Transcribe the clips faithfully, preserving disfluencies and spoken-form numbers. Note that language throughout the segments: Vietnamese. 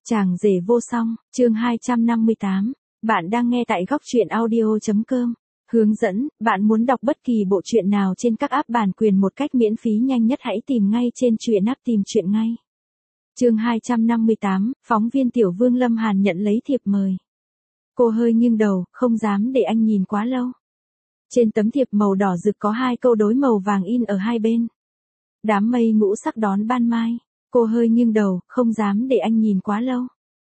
Chàng rể vô song, chương hai trăm năm mươi tám. Bạn đang nghe tại góc truyện audio.com. Hướng dẫn, bạn muốn đọc bất kỳ bộ truyện nào trên các app bản quyền một cách miễn phí nhanh nhất hãy tìm ngay trên truyện app tìm truyện ngay. Chương hai trăm năm mươi tám, phóng viên Tiểu Vương Lâm Hàn nhận lấy thiệp mời. Cô hơi nghiêng đầu, không dám để anh nhìn quá lâu. Trên tấm thiệp màu đỏ rực có hai câu đối màu vàng in ở hai bên. Đám mây ngũ sắc đón ban mai. Cô hơi nghiêng đầu, không dám để anh nhìn quá lâu.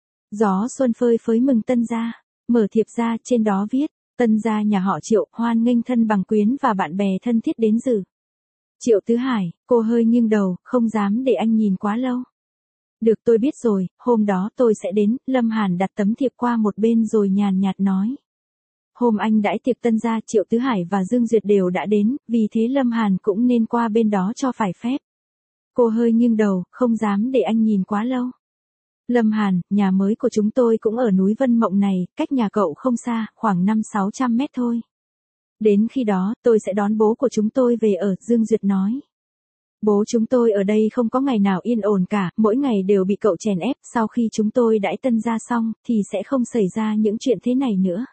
Gió xuân phơi phới mừng tân gia, mở thiệp ra trên đó viết, tân gia nhà họ Triệu hoan nghênh thân bằng quyến và bạn bè thân thiết đến dự. Triệu Tứ Hải, cô hơi nghiêng đầu, không dám để anh nhìn quá lâu. Được tôi biết rồi, hôm đó tôi sẽ đến, Lâm Hàn đặt tấm thiệp qua một bên rồi nhàn nhạt nói. Hôm anh đãi tiệc tân gia Triệu Tứ Hải và Dương Duyệt đều đã đến, vì thế Lâm Hàn cũng nên qua bên đó cho phải phép. Cô hơi nghiêng đầu, không dám để anh nhìn quá lâu. Lâm Hàn, nhà mới của chúng tôi cũng ở núi Vân Mộng này, cách nhà cậu không xa, khoảng năm sáu trăm mét thôi. Đến khi đó, tôi sẽ đón bố của chúng tôi về ở, Dương Duyệt nói. Bố chúng tôi ở đây không có ngày nào yên ổn cả, mỗi ngày đều bị cậu chèn ép, sau khi chúng tôi đãi tân gia xong, thì sẽ không xảy ra những chuyện thế này nữa.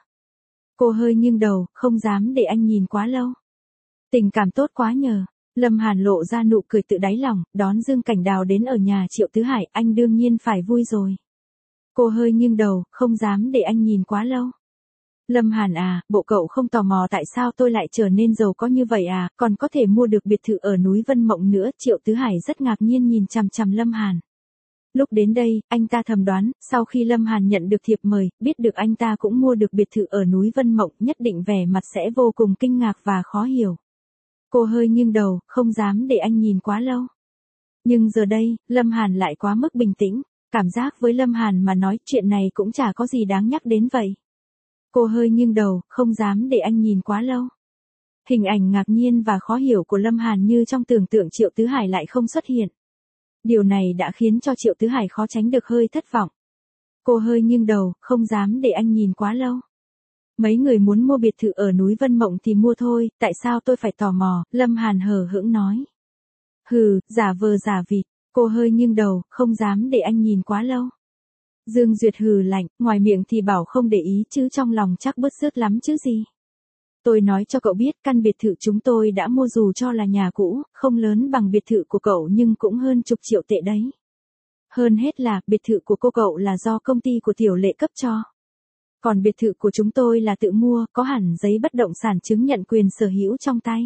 Cô hơi nghiêng đầu, không dám để anh nhìn quá lâu. Tình cảm tốt quá nhờ. Lâm Hàn lộ ra nụ cười tự đáy lòng, đón Dương Cảnh Đào đến ở nhà Triệu Tứ Hải, anh đương nhiên phải vui rồi. Cô hơi nghiêng đầu, không dám để anh nhìn quá lâu. Lâm Hàn à, bộ cậu không tò mò tại sao tôi lại trở nên giàu có như vậy à, còn có thể mua được biệt thự ở núi Vân Mộng nữa. Triệu Tứ Hải rất ngạc nhiên nhìn chằm chằm Lâm Hàn. Lúc đến đây, anh ta thầm đoán, sau khi Lâm Hàn nhận được thiệp mời, biết được anh ta cũng mua được biệt thự ở núi Vân Mộng, nhất định vẻ mặt sẽ vô cùng kinh ngạc và khó hiểu. Cô hơi nghiêng đầu, không dám để anh nhìn quá lâu. Nhưng giờ đây, Lâm Hàn lại quá mức bình tĩnh, cảm giác với Lâm Hàn mà nói chuyện này cũng chả có gì đáng nhắc đến vậy. Cô hơi nghiêng đầu, không dám để anh nhìn quá lâu. Hình ảnh ngạc nhiên và khó hiểu của Lâm Hàn như trong tưởng tượng Triệu Tứ Hải lại không xuất hiện. Điều này đã khiến cho Triệu Tứ Hải khó tránh được hơi thất vọng. Cô hơi nghiêng đầu, không dám để anh nhìn quá lâu. Mấy người muốn mua biệt thự ở núi Vân Mộng thì mua thôi, tại sao tôi phải tò mò, Lâm Hàn hờ hững nói. Hừ, giả vờ giả vịt, cô hơi nghiêng đầu, không dám để anh nhìn quá lâu. Dương Duyệt hừ lạnh, ngoài miệng thì bảo không để ý chứ trong lòng chắc bứt rứt lắm chứ gì. Tôi nói cho cậu biết căn biệt thự chúng tôi đã mua dù cho là nhà cũ, không lớn bằng biệt thự của cậu nhưng cũng hơn chục triệu tệ đấy. Hơn hết là biệt thự của cô cậu là do công ty của Tiểu Lệ cấp cho. Còn biệt thự của chúng tôi là tự mua, có hẳn giấy bất động sản chứng nhận quyền sở hữu trong tay.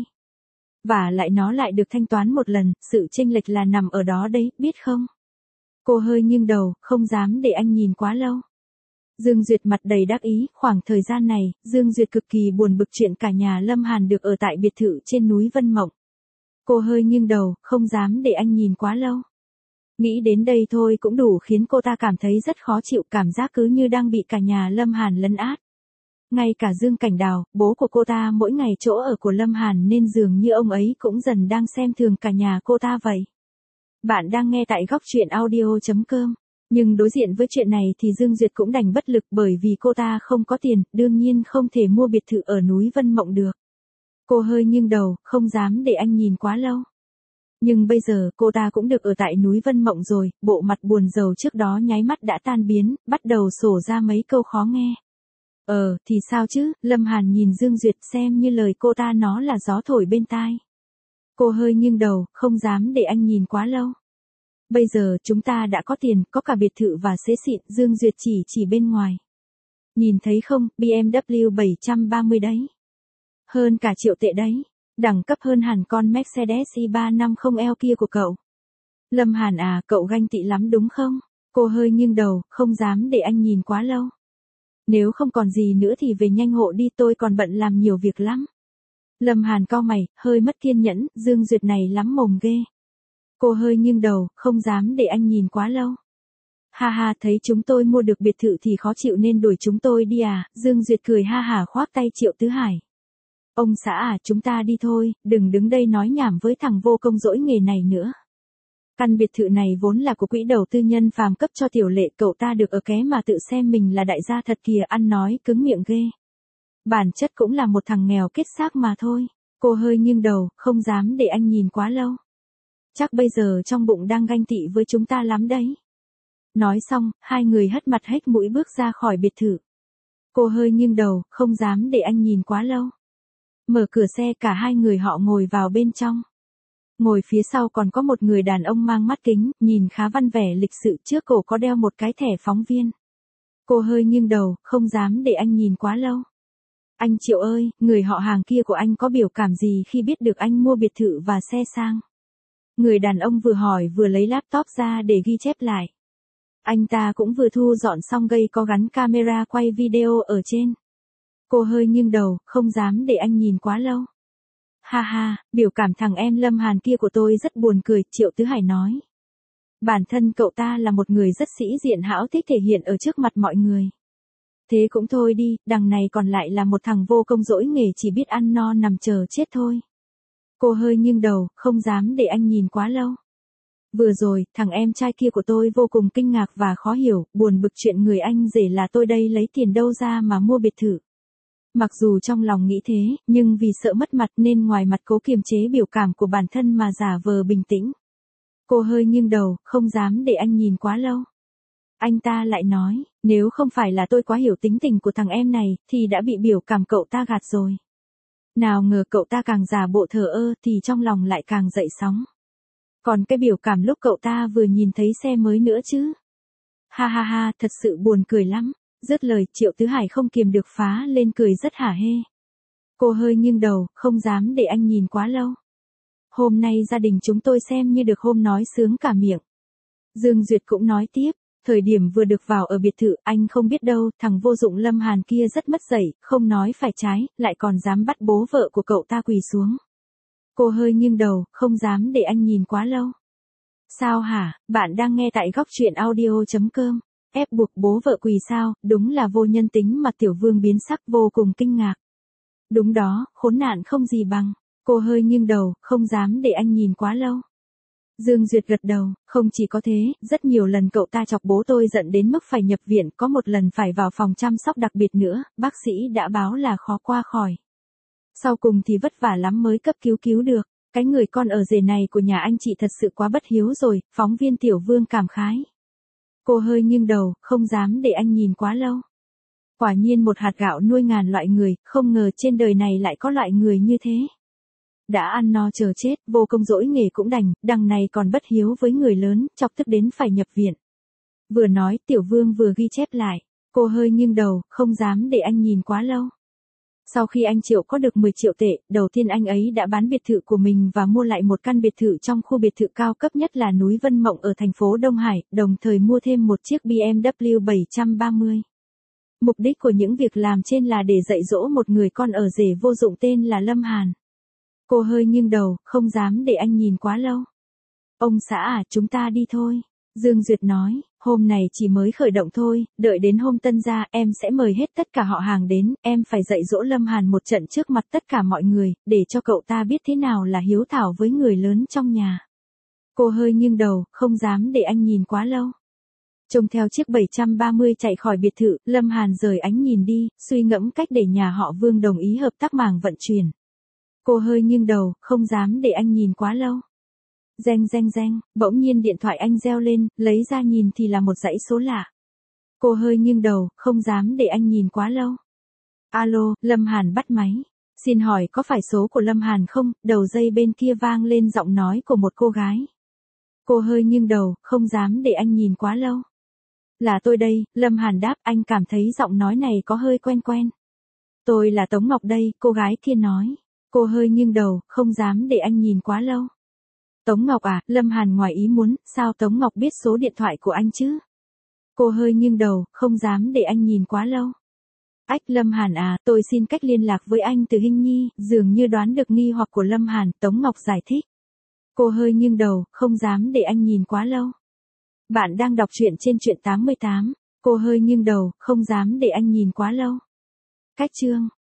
Và lại nó lại được thanh toán một lần, sự chênh lệch là nằm ở đó đấy, biết không? Cô hơi nghiêng đầu, không dám để anh nhìn quá lâu. Dương Duyệt mặt đầy đắc ý, khoảng thời gian này, Dương Duyệt cực kỳ buồn bực chuyện cả nhà Lâm Hàn được ở tại biệt thự trên núi Vân Mộng. Cô hơi nghiêng đầu, không dám để anh nhìn quá lâu. Nghĩ đến đây thôi cũng đủ khiến cô ta cảm thấy rất khó chịu, cảm giác cứ như đang bị cả nhà Lâm Hàn lấn át. Ngay cả Dương Cảnh Đào, bố của cô ta mỗi ngày chỗ ở của Lâm Hàn nên dường như ông ấy cũng dần đang xem thường cả nhà cô ta vậy. Bạn đang nghe tại góc truyện audio.com. Nhưng đối diện với chuyện này thì Dương Duyệt cũng đành bất lực bởi vì cô ta không có tiền, đương nhiên không thể mua biệt thự ở núi Vân Mộng được. Cô hơi nghiêng đầu, không dám để anh nhìn quá lâu. Nhưng bây giờ cô ta cũng được ở tại núi Vân Mộng rồi, bộ mặt buồn rầu trước đó nháy mắt đã tan biến, bắt đầu sổ ra mấy câu khó nghe. Ờ, thì sao chứ, Lâm Hàn nhìn Dương Duyệt xem như lời cô ta nó là gió thổi bên tai. Cô hơi nghiêng đầu, không dám để anh nhìn quá lâu. Bây giờ chúng ta đã có tiền, có cả biệt thự và xế xịn, Dương Duyệt chỉ chỉ bên ngoài. Nhìn thấy không, bê em vê bảy ba mươi đấy. Hơn cả triệu tệ đấy. Đẳng cấp hơn hẳn con Mercedes E ba năm mươi L kia của cậu. Lâm Hàn à, cậu ganh tị lắm đúng không? Cô hơi nghiêng đầu, không dám để anh nhìn quá lâu. Nếu không còn gì nữa thì về nhanh hộ đi, tôi còn bận làm nhiều việc lắm. Lâm Hàn cau mày, hơi mất kiên nhẫn, Dương Duyệt này lắm mồm ghê. Cô hơi nghiêng đầu, không dám để anh nhìn quá lâu. Ha ha, thấy chúng tôi mua được biệt thự thì khó chịu nên đuổi chúng tôi đi à, Dương Duyệt cười ha hả khoác tay Triệu Tứ Hải. Ông xã à, chúng ta đi thôi, đừng đứng đây nói nhảm với thằng vô công dỗi nghề này nữa. Căn biệt thự này vốn là của quỹ đầu tư nhân phàm cấp cho Tiểu Lệ, cậu ta được ở ké mà tự xem mình là đại gia thật kìa, ăn nói cứng miệng ghê. Bản chất cũng là một thằng nghèo kết xác mà thôi. Cô hơi nghiêng đầu, không dám để anh nhìn quá lâu. Chắc bây giờ trong bụng đang ganh tị với chúng ta lắm đấy. Nói xong, hai người hất mặt hếch mũi bước ra khỏi biệt thự. Cô hơi nghiêng đầu, không dám để anh nhìn quá lâu. Mở cửa xe cả hai người họ ngồi vào bên trong. Ngồi phía sau còn có một người đàn ông mang mắt kính, nhìn khá văn vẻ lịch sự, trước cổ có đeo một cái thẻ phóng viên. Cô hơi nghiêng đầu, không dám để anh nhìn quá lâu. Anh Triệu ơi, người họ hàng kia của anh có biểu cảm gì khi biết được anh mua biệt thự và xe sang? Người đàn ông vừa hỏi vừa lấy laptop ra để ghi chép lại. Anh ta cũng vừa thu dọn xong gây có gắn camera quay video ở trên. Cô hơi nghiêng đầu, không dám để anh nhìn quá lâu. Ha ha, biểu cảm thằng em Lâm Hàn kia của tôi rất buồn cười, Triệu Tứ Hải nói. Bản thân cậu ta là một người rất sĩ diện hão, thích thể hiện ở trước mặt mọi người. Thế cũng thôi đi, đằng này còn lại là một thằng vô công dỗi nghề chỉ biết ăn no nằm chờ chết thôi. Cô hơi nghiêng đầu, không dám để anh nhìn quá lâu. Vừa rồi, thằng em trai kia của tôi vô cùng kinh ngạc và khó hiểu, buồn bực chuyện người anh rể là tôi đây lấy tiền đâu ra mà mua biệt thự. Mặc dù trong lòng nghĩ thế, nhưng vì sợ mất mặt nên ngoài mặt cố kiềm chế biểu cảm của bản thân mà giả vờ bình tĩnh. Cô hơi nghiêng đầu, không dám để anh nhìn quá lâu. Anh ta lại nói, nếu không phải là tôi quá hiểu tính tình của thằng em này, thì đã bị biểu cảm cậu ta gạt rồi. Nào ngờ cậu ta càng giả bộ thờ ơ thì trong lòng lại càng dậy sóng. Còn cái biểu cảm lúc cậu ta vừa nhìn thấy xe mới nữa chứ. Ha ha ha, thật sự buồn cười lắm. Dứt lời, Triệu Tứ Hải không kiềm được phá lên cười rất hả hê. Cô hơi nghiêng đầu, không dám để anh nhìn quá lâu. Hôm nay gia đình chúng tôi xem như được hôm nói sướng cả miệng. Dương Duyệt cũng nói tiếp, thời điểm vừa được vào ở biệt thự, anh không biết đâu, thằng vô dụng Lâm Hàn kia rất mất dạy, không nói phải trái, lại còn dám bắt bố vợ của cậu ta quỳ xuống. Cô hơi nghiêng đầu, không dám để anh nhìn quá lâu. Sao hả, bạn đang nghe tại góc truyện audio chấm com. Ép buộc bố vợ quỳ sao, đúng là vô nhân tính mà Tiểu Vương biến sắc vô cùng kinh ngạc. Đúng đó, khốn nạn không gì bằng. Cô hơi nghiêng đầu, không dám để anh nhìn quá lâu. Dương Duyệt gật đầu, không chỉ có thế, rất nhiều lần cậu ta chọc bố tôi giận đến mức phải nhập viện, có một lần phải vào phòng chăm sóc đặc biệt nữa, bác sĩ đã báo là khó qua khỏi. Sau cùng thì vất vả lắm mới cấp cứu cứu được, cái người con ở rể này của nhà anh chị thật sự quá bất hiếu rồi, phóng viên Tiểu Vương cảm khái. Cô hơi nghiêng đầu, không dám để anh nhìn quá lâu. Quả nhiên một hạt gạo nuôi ngàn loại người, không ngờ trên đời này lại có loại người như thế. Đã ăn no chờ chết, vô công dỗi nghề cũng đành, đằng này còn bất hiếu với người lớn, chọc tức đến phải nhập viện. Vừa nói, Tiểu Vương vừa ghi chép lại. Cô hơi nghiêng đầu, không dám để anh nhìn quá lâu. Sau khi anh Triệu có được mười triệu tệ, đầu tiên anh ấy đã bán biệt thự của mình và mua lại một căn biệt thự trong khu biệt thự cao cấp nhất là núi Vân Mộng ở thành phố Đông Hải, đồng thời mua thêm một chiếc bê em vê bảy ba mươi. Mục đích của những việc làm trên là để dạy dỗ một người con ở rể vô dụng tên là Lâm Hàn. Cô hơi nghiêng đầu, không dám để anh nhìn quá lâu. Ông xã à, chúng ta đi thôi. Dương Duyệt nói, hôm này chỉ mới khởi động thôi, đợi đến hôm tân gia em sẽ mời hết tất cả họ hàng đến, em phải dạy dỗ Lâm Hàn một trận trước mặt tất cả mọi người, để cho cậu ta biết thế nào là hiếu thảo với người lớn trong nhà. Cô hơi nghiêng đầu, không dám để anh nhìn quá lâu. Trông theo chiếc bảy ba mươi chạy khỏi biệt thự, Lâm Hàn rời ánh nhìn đi, suy ngẫm cách để nhà họ Vương đồng ý hợp tác mảng vận chuyển. Cô hơi nghiêng đầu, không dám để anh nhìn quá lâu. Reng reng reng, bỗng nhiên điện thoại anh reo lên, lấy ra nhìn thì là một dãy số lạ. Cô hơi nghiêng đầu, không dám để anh nhìn quá lâu. Alo, Lâm Hàn bắt máy. Xin hỏi có phải số của Lâm Hàn không? Đầu dây bên kia vang lên giọng nói của một cô gái. Cô hơi nghiêng đầu, không dám để anh nhìn quá lâu. Là tôi đây, Lâm Hàn đáp, anh cảm thấy giọng nói này có hơi quen quen. Tôi là Tống Ngọc đây, cô gái kia nói. Cô hơi nghiêng đầu, không dám để anh nhìn quá lâu. Tống Ngọc à, Lâm Hàn ngoài ý muốn, sao Tống Ngọc biết số điện thoại của anh chứ? Cô hơi nghiêng đầu, không dám để anh nhìn quá lâu. Ách Lâm Hàn à, tôi xin cách liên lạc với anh từ Hinh Nhi, dường như đoán được nghi hoặc của Lâm Hàn, Tống Ngọc giải thích. Cô hơi nghiêng đầu, không dám để anh nhìn quá lâu. Bạn đang đọc truyện trên truyện tám mươi tám, cô hơi nghiêng đầu, không dám để anh nhìn quá lâu. Cách chương